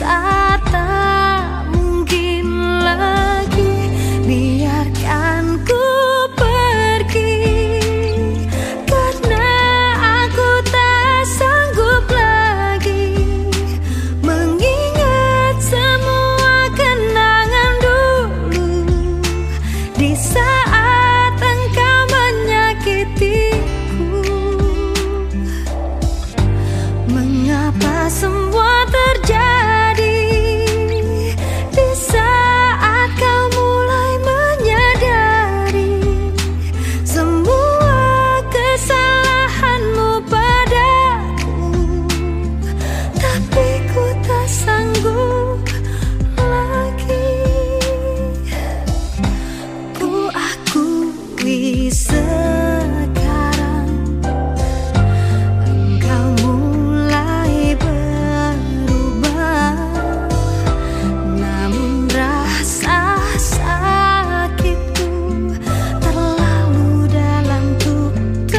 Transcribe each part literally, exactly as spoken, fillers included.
rasa tak mungkin lagi, biarkan ku pergi, karena aku tak sanggup lagi mengingat semua kenangan dulu di saat engkau menyakitiku. Mengapa semua terjadi di saat kau mulai menyadari semua kesalahanmu padaku, tapi ku tak sanggup lagi. Ku akui sekarang engkau mulai berubah, namun rasa sakitku terlalu dalam untuk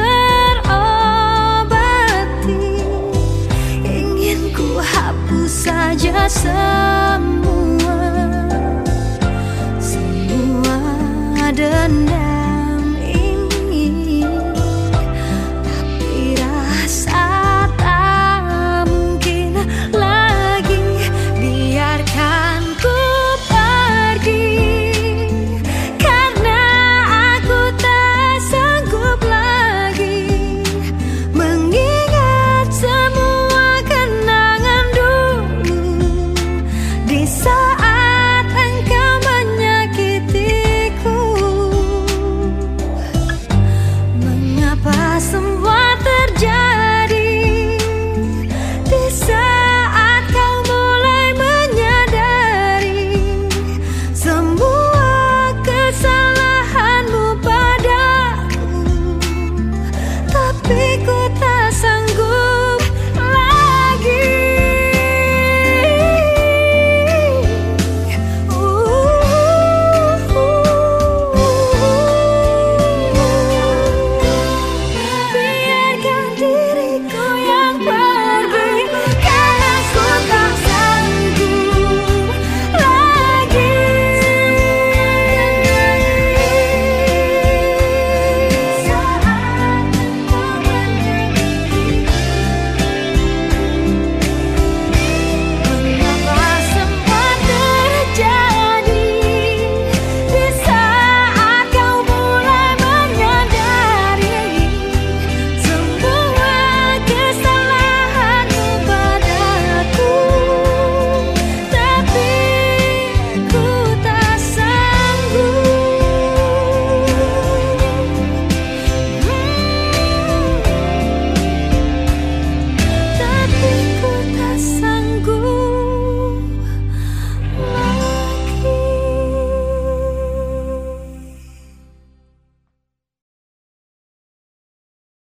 terobati. Ingin ku hapus saja semua, semua dendam